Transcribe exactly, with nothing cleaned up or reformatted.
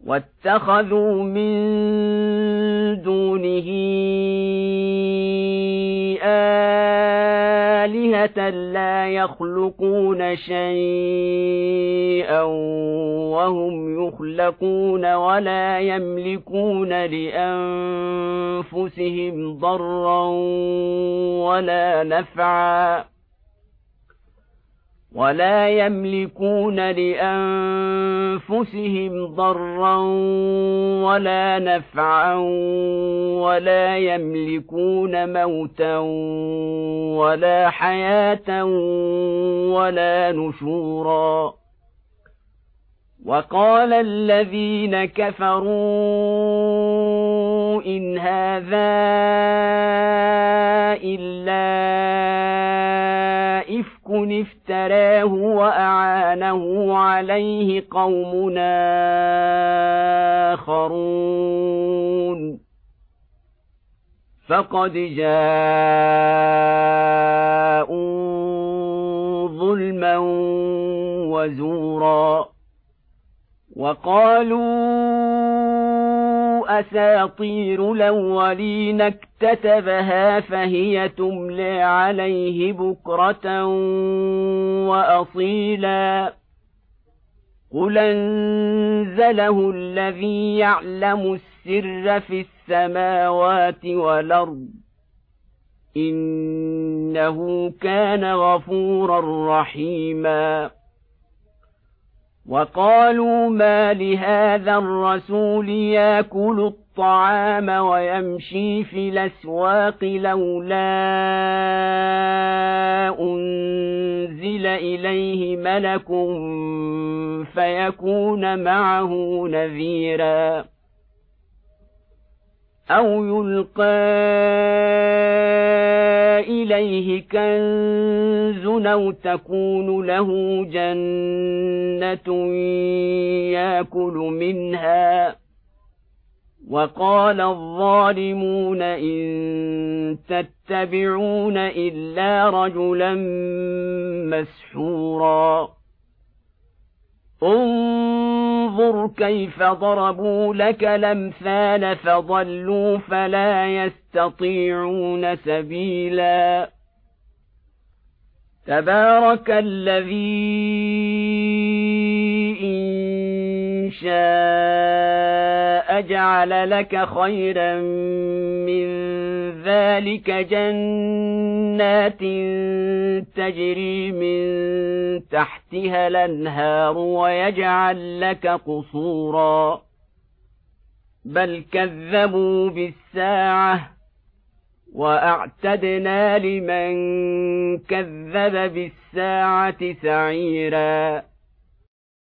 واتخذوا من دونه آلهة لا يخلقون شيئا وهم يخلقون ولا يملكون لأنفسهم ضرا ولا نفعا ولا يملكون لأنفسهم ضرا ولا نفعا ولا يملكون موتا ولا حياة ولا نشورا وقال الذين كفروا إن هذا إلا إفك افتراه وأعانه عليه قوم آخرون فقد جاءوا ظلما وزورا وقالوا أساطير الأولين اكتتبها فهي تملى عليه بكرة وأصيلا قل أنزله الذي يعلم السر في السماوات والأرض إنه كان غفورا رحيما وقالوا ما لهذا الرسول يأكل الطعام ويمشي في الأسواق لولا أنزل إليه ملك فيكون معه نذيرا أو يلقى إليه كنز أو تكون له جنة يأكل منها وقال الظالمون إن تتبعون إلا رجلا مسحورا انظر كيف ضربوا لك الأمثال فضلوا فلا يستطيعون سبيلا تبارك الذي إن شاء جعل لك خيرا من ذلك جنات تجري من تحتها الأنهار ويجعل لك قصورا بل كذبوا بالساعة وأعتدنا لمن كذب بالساعة سعيرا